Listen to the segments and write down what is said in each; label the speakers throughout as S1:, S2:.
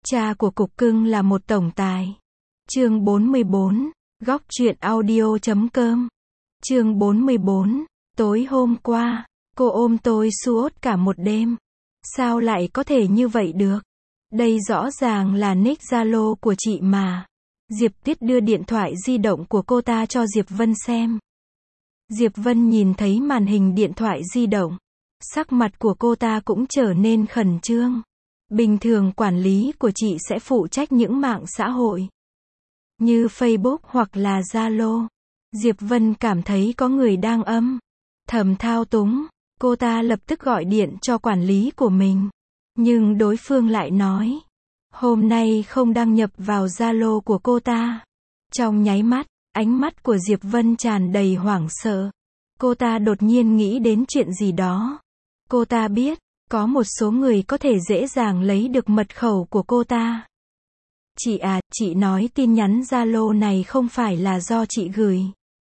S1: Cha của cục cưng là một tổng tài. Chương 44, góc truyện audio.com. Chương 44, tối hôm qua, cô ôm tôi suốt cả một đêm. Sao lại có thể như vậy được? Đây rõ ràng là nick Zalo của chị mà. Diệp Tuyết đưa điện thoại di động của cô ta cho Diệp Vân xem. Diệp Vân nhìn thấy màn hình điện thoại di động. Sắc mặt của cô ta cũng trở nên khẩn trương. Bình thường quản lý của chị sẽ phụ trách những mạng xã hội như Facebook hoặc là Zalo. Diệp Vân cảm thấy có người đang âm thầm thao túng. Cô ta lập tức gọi điện cho quản lý của mình. Nhưng đối phương lại nói, hôm nay không đăng nhập vào Zalo của cô ta. Trong nháy mắt, ánh mắt của Diệp Vân tràn đầy hoảng sợ. Cô ta đột nhiên nghĩ đến chuyện gì đó. Cô ta biết, có một số người có thể dễ dàng lấy được mật khẩu của cô ta. Chị à, chị nói tin nhắn Zalo này không phải là do chị gửi.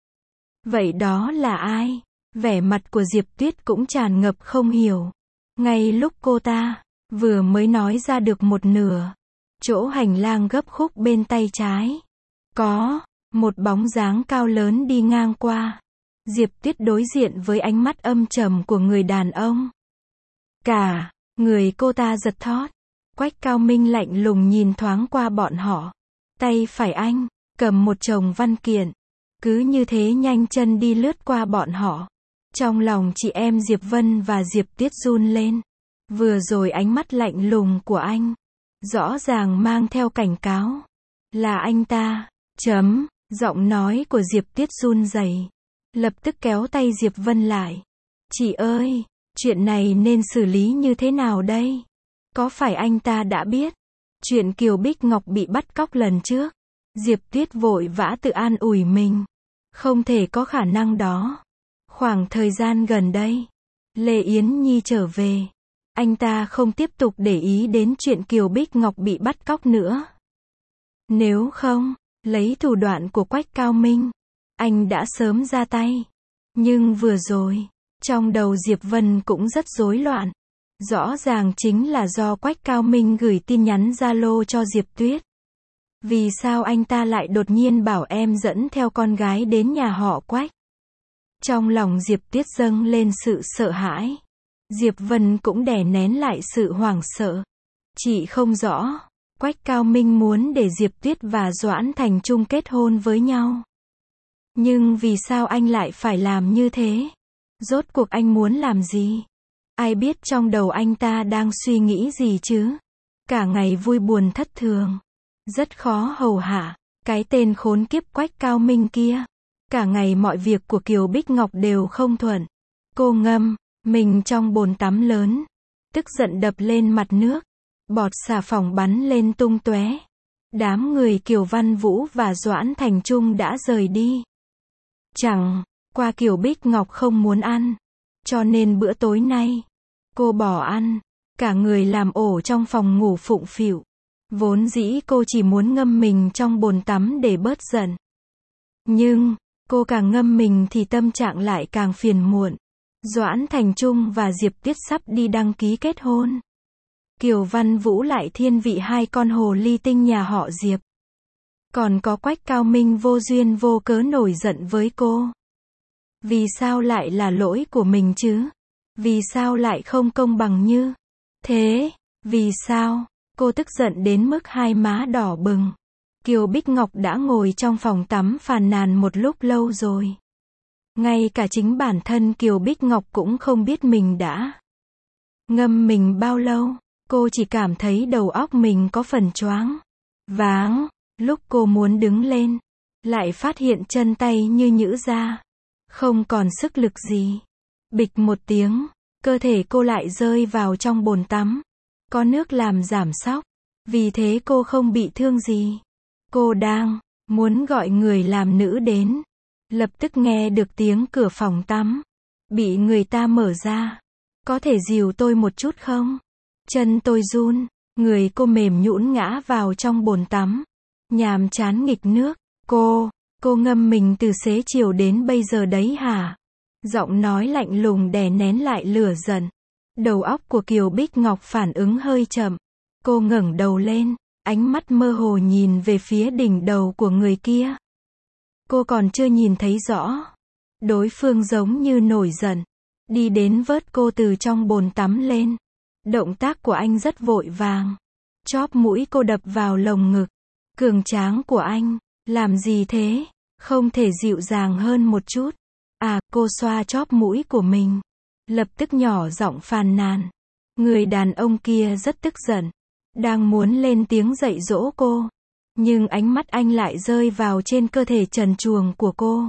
S1: Vậy đó là ai? Vẻ mặt của Diệp Tuyết cũng tràn ngập không hiểu. Ngay lúc cô ta vừa mới nói ra được một nửa, chỗ hành lang gấp khúc bên tay trái, có một bóng dáng cao lớn đi ngang qua. Diệp Tuyết đối diện với ánh mắt âm trầm của người đàn ông. Cả người cô ta giật thót. Quách Cao Minh lạnh lùng nhìn thoáng qua bọn họ. Tay phải anh cầm một chồng văn kiện, cứ như thế nhanh chân đi lướt qua bọn họ. Trong lòng chị em Diệp Vân và Diệp Tuyết run lên. Vừa rồi ánh mắt lạnh lùng của anh, rõ ràng mang theo cảnh cáo. Là anh ta. Giọng nói của Diệp Tuyết run rẩy, lập tức kéo tay Diệp Vân lại. Chị ơi, chuyện này nên xử lý như thế nào đây? Có phải anh ta đã biết chuyện Kiều Bích Ngọc bị bắt cóc lần trước? Diệp Tuyết vội vã tự an ủi mình. Không thể có khả năng đó. Khoảng thời gian gần đây, Lê Yến Nhi trở về. Anh ta không tiếp tục để ý đến chuyện Kiều Bích Ngọc bị bắt cóc nữa. Nếu không, lấy thủ đoạn của Quách Cao Minh, anh đã sớm ra tay. Nhưng vừa rồi, trong đầu Diệp Vân cũng rất rối loạn. Rõ ràng chính là do Quách Cao Minh gửi tin nhắn Zalo cho Diệp Tuyết. Vì sao anh ta lại đột nhiên bảo em dẫn theo con gái đến nhà họ Quách? Trong lòng Diệp Tuyết dâng lên sự sợ hãi. Diệp Vân cũng đè nén lại sự hoảng sợ. Chị không rõ, Quách Cao Minh muốn để Diệp Tuyết và Doãn Thành Trung kết hôn với nhau. Nhưng vì sao anh lại phải làm như thế? Rốt cuộc anh muốn làm gì? Ai biết trong đầu anh ta đang suy nghĩ gì chứ? Cả ngày vui buồn thất thường. Rất khó hầu hạ. Cái tên khốn kiếp Quách Cao Minh kia. Cả ngày mọi việc của Kiều Bích Ngọc đều không thuận. Cô ngâm mình trong bồn tắm lớn. Tức giận đập lên mặt nước. Bọt xà phòng bắn lên tung tóe. Đám người Kiều Văn Vũ và Doãn Thành Trung đã rời đi. Chẳng qua Kiều Bích Ngọc không muốn ăn. Cho nên bữa tối nay, cô bỏ ăn. Cả người làm ổ trong phòng ngủ phụng phịu. Vốn dĩ cô chỉ muốn ngâm mình trong bồn tắm để bớt giận. Nhưng, cô càng ngâm mình thì tâm trạng lại càng phiền muộn. Doãn Thành Trung và Diệp Tuyết sắp đi đăng ký kết hôn. Kiều Văn Vũ lại thiên vị hai con hồ ly tinh nhà họ Diệp. Còn có Quách Cao Minh vô duyên vô cớ nổi giận với cô. Vì sao lại là lỗi của mình chứ? Vì sao lại không công bằng như thế? Vì sao? Cô tức giận đến mức hai má đỏ bừng. Kiều Bích Ngọc đã ngồi trong phòng tắm phàn nàn một lúc lâu rồi. Ngay cả chính bản thân Kiều Bích Ngọc cũng không biết mình đã ngâm mình bao lâu. Cô chỉ cảm thấy đầu óc mình có phần choáng váng. Lúc cô muốn đứng lên, lại phát hiện chân tay như nhũn ra. Không còn sức lực gì. Bịch một tiếng, cơ thể cô lại rơi vào trong bồn tắm. Có nước làm giảm sóc. Vì thế cô không bị thương gì. Cô đang muốn gọi người làm nữ đến. Lập tức nghe được tiếng cửa phòng tắm bị người ta mở ra. Có thể dìu tôi một chút không? Chân tôi run. Người cô mềm nhũn ngã vào trong bồn tắm. Nhàm chán nghịch nước. Cô ngâm mình từ xế chiều đến bây giờ đấy hả? Giọng nói lạnh lùng đè nén lại lửa giận. Đầu óc của Kiều Bích Ngọc phản ứng hơi chậm. Cô ngẩng đầu lên, ánh mắt mơ hồ nhìn về phía đỉnh đầu của người kia. Cô còn chưa nhìn thấy rõ. Đối phương giống như nổi giận, đi đến vớt cô từ trong bồn tắm lên. Động tác của anh rất vội vàng. Chóp mũi cô đập vào lồng ngực. Cường tráng của anh, làm gì thế? Không thể dịu dàng hơn một chút. À, cô xoa chóp mũi của mình. Lập tức nhỏ giọng phàn nàn. Người đàn ông kia rất tức giận. Đang muốn lên tiếng dạy dỗ cô. Nhưng ánh mắt anh lại rơi vào trên cơ thể trần truồng của cô.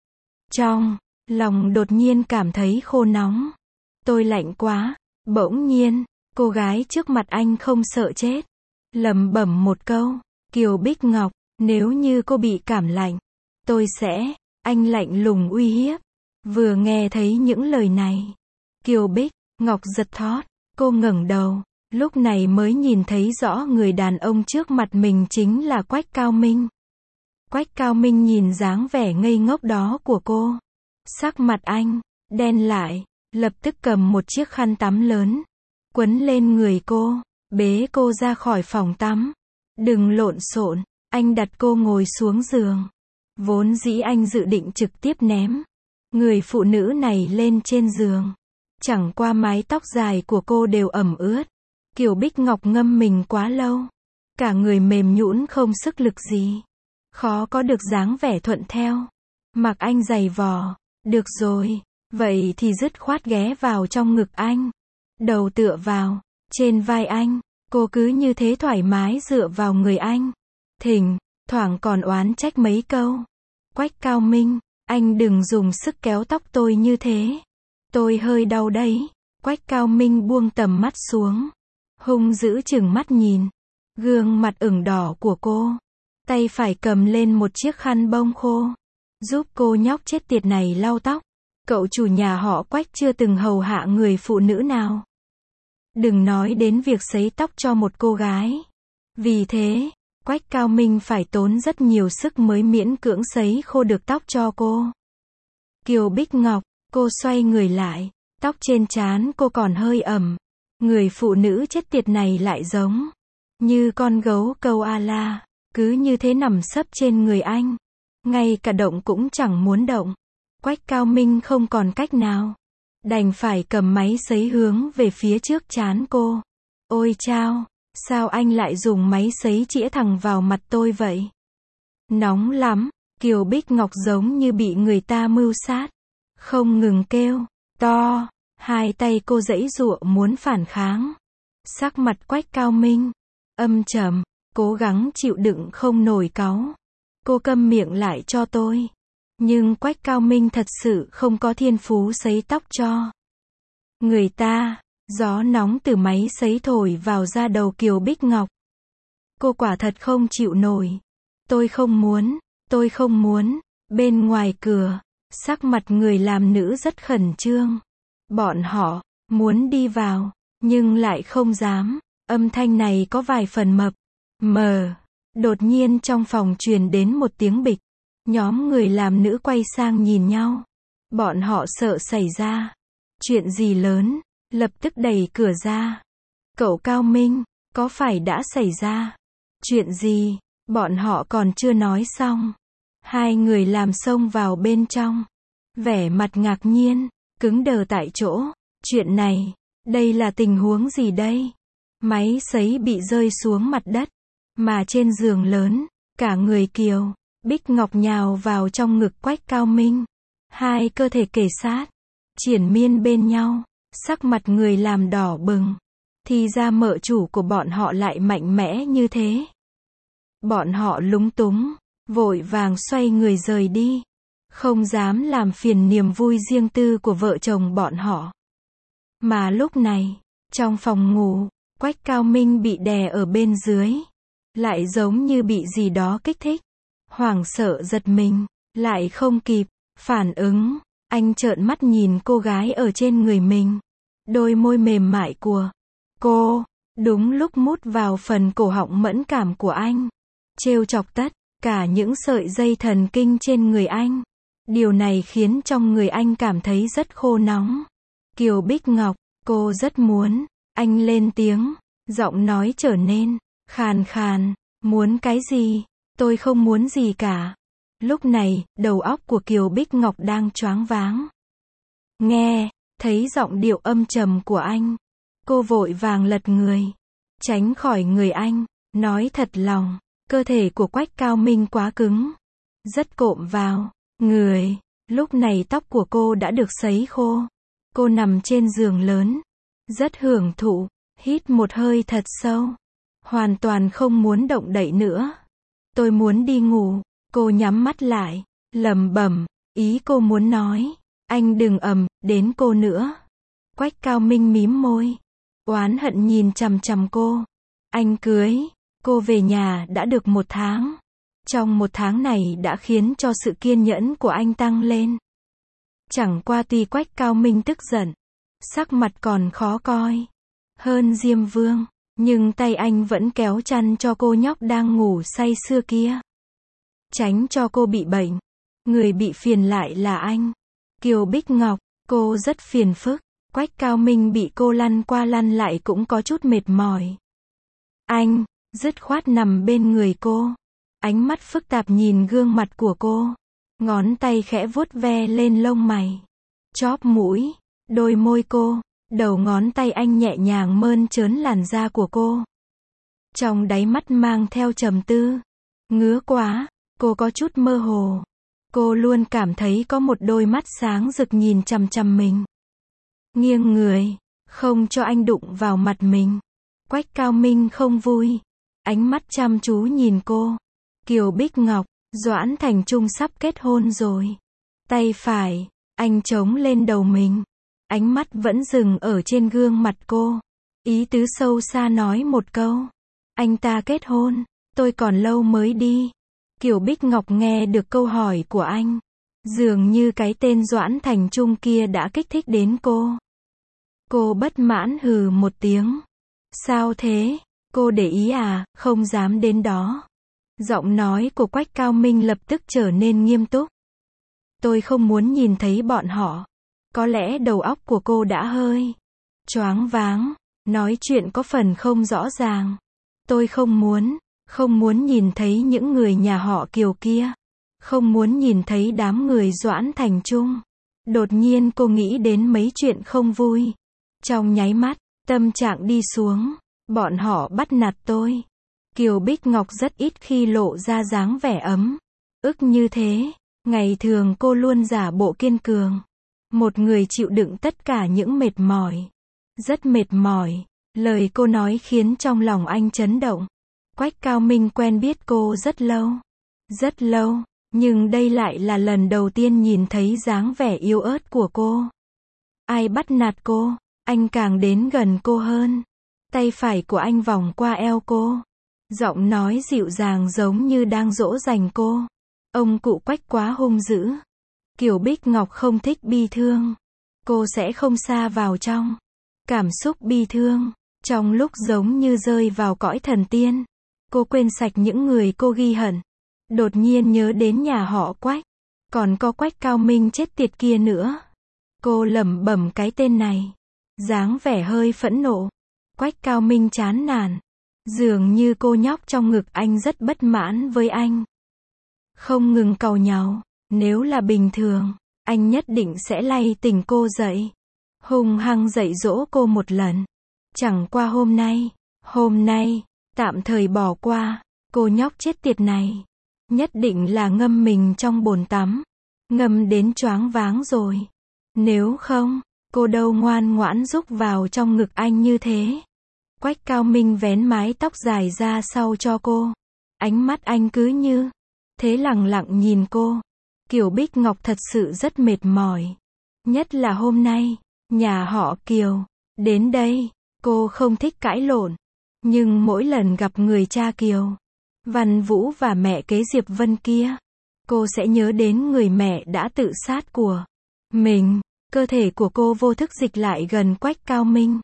S1: Trong lòng đột nhiên cảm thấy khô nóng. Tôi lạnh quá. Bỗng nhiên, cô gái trước mặt anh không sợ chết. Lẩm bẩm một câu. Kiều Bích Ngọc, nếu như cô bị cảm lạnh, tôi sẽ... Anh lạnh lùng uy hiếp. Vừa nghe thấy những lời này, Kiều Bích Ngọc giật thót. Cô ngẩng đầu, lúc này mới nhìn thấy rõ người đàn ông trước mặt mình chính là Quách Cao Minh. Quách Cao Minh nhìn dáng vẻ ngây ngốc đó của cô. Sắc mặt anh đen lại, lập tức cầm một chiếc khăn tắm lớn, quấn lên người cô, bế cô ra khỏi phòng tắm. Đừng lộn xộn, anh đặt cô ngồi xuống giường. Vốn dĩ anh dự định trực tiếp ném người phụ nữ này lên trên giường. Chẳng qua mái tóc dài của cô đều ẩm ướt. Kiều Bích Ngọc ngâm mình quá lâu. Cả người mềm nhũn không sức lực gì. Khó có được dáng vẻ thuận theo. Mặc anh giày vò. Được rồi, vậy thì dứt khoát ghé vào trong ngực anh. Đầu tựa vào trên vai anh. Cô cứ như thế thoải mái dựa vào người anh. Thỉnh thoảng còn oán trách mấy câu. Quách Cao Minh, anh đừng dùng sức kéo tóc tôi như thế. Tôi hơi đau đấy. Quách Cao Minh buông tầm mắt xuống. Hung dữ chừng mắt nhìn. Gương mặt ửng đỏ của cô. Tay phải cầm lên một chiếc khăn bông khô. Giúp cô nhóc chết tiệt này lau tóc. Cậu chủ nhà họ Quách chưa từng hầu hạ người phụ nữ nào. Đừng nói đến việc sấy tóc cho một cô gái. Vì thế, Quách Cao Minh phải tốn rất nhiều sức mới miễn cưỡng sấy khô được tóc cho cô. Kiều Bích Ngọc, cô xoay người lại, tóc trên trán cô còn hơi ẩm. Người phụ nữ chết tiệt này lại giống như con gấu câu A-la, cứ như thế nằm sấp trên người anh. Ngay cả động cũng chẳng muốn động. Quách Cao Minh không còn cách nào. Đành phải cầm máy sấy hướng về phía trước trán cô. Ôi chao, sao anh lại dùng máy sấy chĩa thẳng vào mặt tôi vậy? Nóng lắm, Kiều Bích Ngọc giống như bị người ta mưu sát. Không ngừng kêu to, hai tay cô giãy giụa muốn phản kháng. Sắc mặt Quách Cao Minh âm trầm, cố gắng chịu đựng không nổi cáu. Cô câm miệng lại cho tôi. Nhưng Quách Cao Minh thật sự không có thiên phú sấy tóc cho người ta. Gió nóng từ máy sấy thổi vào da đầu Kiều Bích Ngọc. Cô quả thật không chịu nổi. Tôi không muốn. Bên ngoài cửa, sắc mặt người làm nữ rất khẩn trương. Bọn họ muốn đi vào, nhưng lại không dám. Âm thanh này có vài phần mập mờ. Đột nhiên trong phòng truyền đến một tiếng bịch. Nhóm người làm nữ quay sang nhìn nhau. Bọn họ sợ xảy ra chuyện gì lớn, lập tức đẩy cửa ra. Cậu Cao Minh, có phải đã xảy ra chuyện gì? Bọn họ còn chưa nói xong. Hai người làm xông vào bên trong. Vẻ mặt ngạc nhiên, cứng đờ tại chỗ. Chuyện này, đây là tình huống gì đây? Máy sấy bị rơi xuống mặt đất. Mà trên giường lớn, cả người Kiều Bích Ngọc nhào vào trong ngực Quách Cao Minh. Hai cơ thể kề sát, triền miên bên nhau. Sắc mặt người làm đỏ bừng. Thì ra mợ chủ của bọn họ lại mạnh mẽ như thế. Bọn họ lúng túng, vội vàng xoay người rời đi. Không dám làm phiền niềm vui riêng tư của vợ chồng bọn họ. Mà lúc này, trong phòng ngủ, Quách Cao Minh bị đè ở bên dưới. Lại giống như bị gì đó kích thích. Hoảng sợ giật mình, lại không kịp phản ứng. Anh trợn mắt nhìn cô gái ở trên người mình. Đôi môi mềm mại của cô, đúng lúc mút vào phần cổ họng mẫn cảm của anh. Trêu chọc tất cả những sợi dây thần kinh trên người anh. Điều này khiến trong người anh cảm thấy rất khô nóng. Kiều Bích Ngọc, cô rất muốn. Anh lên tiếng, giọng nói trở nên Khàn khàn, muốn cái gì? Tôi không muốn gì cả. Lúc này, đầu óc của Kiều Bích Ngọc đang choáng váng. Nghe, thấy giọng điệu âm trầm của anh. Cô vội vàng lật người, tránh khỏi người anh, nói thật lòng, cơ thể của Quách Cao Minh quá cứng, rất cộm vào người. Lúc này tóc của cô đã được sấy khô. Cô nằm trên giường lớn, rất hưởng thụ, hít một hơi thật sâu, hoàn toàn không muốn động đậy nữa. Tôi muốn đi ngủ. Cô nhắm mắt lại, lẩm bẩm, ý cô muốn nói, anh đừng đến cô nữa. Quách Cao Minh mím môi, oán hận nhìn chằm chằm cô. Anh cưới cô về nhà đã được 1 tháng. Trong 1 tháng này đã khiến cho sự kiên nhẫn của anh tăng lên. Chẳng qua tuy Quách Cao Minh tức giận, sắc mặt còn khó coi hơn Diêm Vương, nhưng tay anh vẫn kéo chăn cho cô nhóc đang ngủ say sưa kia, tránh cho cô bị bệnh. Người bị phiền lại là anh, Kiều Bích Ngọc. Cô rất phiền phức. Quách Cao Minh bị cô lăn qua lăn lại cũng có chút mệt mỏi. Anh dứt khoát nằm bên người cô, ánh mắt phức tạp nhìn gương mặt của cô, ngón tay khẽ vuốt ve lên lông mày, chóp mũi, đôi môi cô. Đầu ngón tay anh nhẹ nhàng mơn trớn làn da của cô, trong đáy mắt mang theo trầm tư. Ngứa quá. Cô có chút mơ hồ. Cô luôn cảm thấy có một đôi mắt sáng rực nhìn chằm chằm mình. Nghiêng người, không cho anh đụng vào mặt mình. Quách Cao Minh không vui, ánh mắt chăm chú nhìn cô. Kiều Bích Ngọc, Doãn Thành Trung sắp kết hôn rồi. Tay phải, anh chống lên đầu mình. Ánh mắt vẫn dừng ở trên gương mặt cô. Ý tứ sâu xa nói một câu. Anh ta kết hôn, tôi còn lâu mới đi. Kiều Bích Ngọc nghe được câu hỏi của anh. Dường như cái tên Doãn Thành Trung kia đã kích thích đến cô. Cô bất mãn hừ một tiếng. Sao thế? Cô để ý à? Không dám đến đó. Giọng nói của Quách Cao Minh lập tức trở nên nghiêm túc. Tôi không muốn nhìn thấy bọn họ. Có lẽ đầu óc của cô đã hơi choáng váng, nói chuyện có phần không rõ ràng. Tôi không muốn nhìn thấy những người nhà họ Kiều kia. Không muốn nhìn thấy đám người Doãn Thành Trung. Đột nhiên cô nghĩ đến mấy chuyện không vui. Trong nháy mắt, tâm trạng đi xuống. Bọn họ bắt nạt tôi. Kiều Bích Ngọc rất ít khi lộ ra dáng vẻ ấm ức như thế. Ngày thường cô luôn giả bộ kiên cường. Một người chịu đựng tất cả những mệt mỏi. Rất mệt mỏi. Lời cô nói khiến trong lòng anh chấn động. Quách Cao Minh quen biết cô rất lâu, nhưng đây lại là lần đầu tiên nhìn thấy dáng vẻ yếu ớt của cô. Ai bắt nạt cô, anh càng đến gần cô hơn. Tay phải của anh vòng qua eo cô. Giọng nói dịu dàng giống như đang dỗ dành cô. Ông cụ Quách quá hung dữ. Kiều Bích Ngọc không thích bi thương. Cô sẽ không sa vào trong cảm xúc bi thương. Trong lúc giống như rơi vào cõi thần tiên, cô quên sạch những người cô ghi hận. Đột nhiên nhớ đến nhà họ Quách. Còn có Quách Cao Minh chết tiệt kia nữa. Cô lẩm bẩm cái tên này. Dáng vẻ hơi phẫn nộ. Quách Cao Minh chán nản. Dường như cô nhóc trong ngực anh rất bất mãn với anh. Không ngừng càu nhàu. Nếu là bình thường, anh nhất định sẽ lay tỉnh cô dậy. Hung hăng dạy dỗ cô một lần. Chẳng qua hôm nay, tạm thời bỏ qua. Cô nhóc chết tiệt này. Nhất định là ngâm mình trong bồn tắm. Ngâm đến choáng váng rồi. Nếu không, cô đâu ngoan ngoãn rúc vào trong ngực anh như thế. Quách Cao Minh vén mái tóc dài ra sau cho cô. Ánh mắt anh cứ như thế lẳng lặng nhìn cô. Kiều Bích Ngọc thật sự rất mệt mỏi. Nhất là hôm nay, nhà họ Kiều đến đây, cô không thích cãi lộn. Nhưng mỗi lần gặp người cha Kiều Văn Vũ và mẹ kế Diệp Vân kia, cô sẽ nhớ đến người mẹ đã tự sát của mình. Cơ thể của cô vô thức dịch lại gần Quách Cao Minh.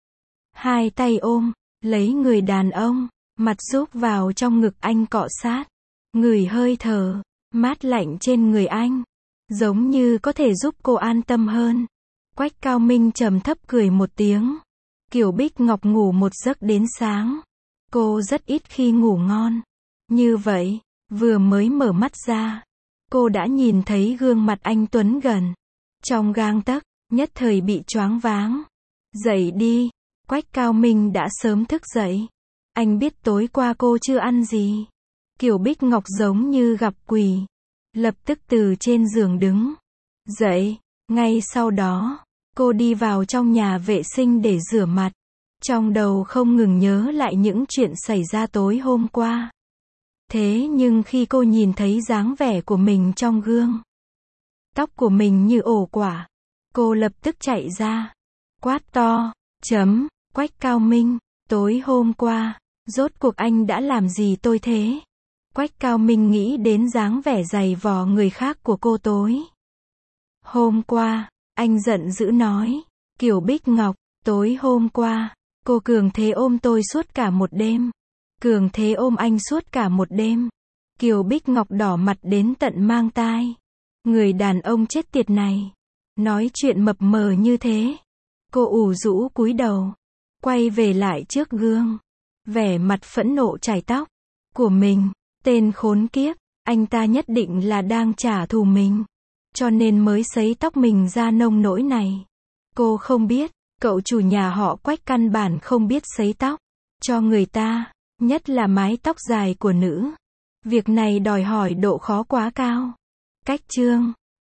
S1: Hai tay ôm lấy người đàn ông, mặt rúc vào trong ngực anh cọ sát. Ngửi hơi thở mát lạnh trên người anh, giống như có thể giúp cô an tâm hơn. Quách Cao Minh trầm thấp cười một tiếng. Kiều Bích Ngọc ngủ một giấc đến sáng. Cô rất ít khi ngủ ngon. Như vậy, vừa mới mở mắt ra, cô đã nhìn thấy gương mặt anh Tuấn gần trong gang tấc, nhất thời bị choáng váng. Dậy đi, Quách Cao Minh đã sớm thức dậy. Anh biết tối qua cô chưa ăn gì. Kiều Bích Ngọc giống như gặp quỷ, lập tức từ trên giường đứng dậy. Ngay sau đó, cô đi vào trong nhà vệ sinh để rửa mặt. Trong đầu không ngừng nhớ lại những chuyện xảy ra tối hôm qua. Thế nhưng khi cô nhìn thấy dáng vẻ của mình trong gương, tóc của mình như ổ quả, cô lập tức chạy ra, quát to, Quách Cao Minh, tối hôm qua, rốt cuộc anh đã làm gì tôi thế? Quách Cao Minh nghĩ đến dáng vẻ giày vò người khác của cô tối hôm qua, anh giận dữ nói, Kiều Bích Ngọc, tối hôm qua, cô cường thế ôm tôi suốt cả một đêm. Cường thế ôm anh suốt cả một đêm. Kiều Bích Ngọc đỏ mặt đến tận mang tai. Người đàn ông chết tiệt này, nói chuyện mập mờ như thế. Cô ủ rũ cúi đầu, quay về lại trước gương, vẻ mặt phẫn nộ chải tóc của mình. Tên khốn kiếp, anh ta nhất định là đang trả thù mình, cho nên mới sấy tóc mình ra nông nỗi này. Cô không biết, cậu chủ nhà họ Quách căn bản không biết sấy tóc cho người ta, nhất là mái tóc dài của nữ. Việc này đòi hỏi độ khó quá cao. Cách chương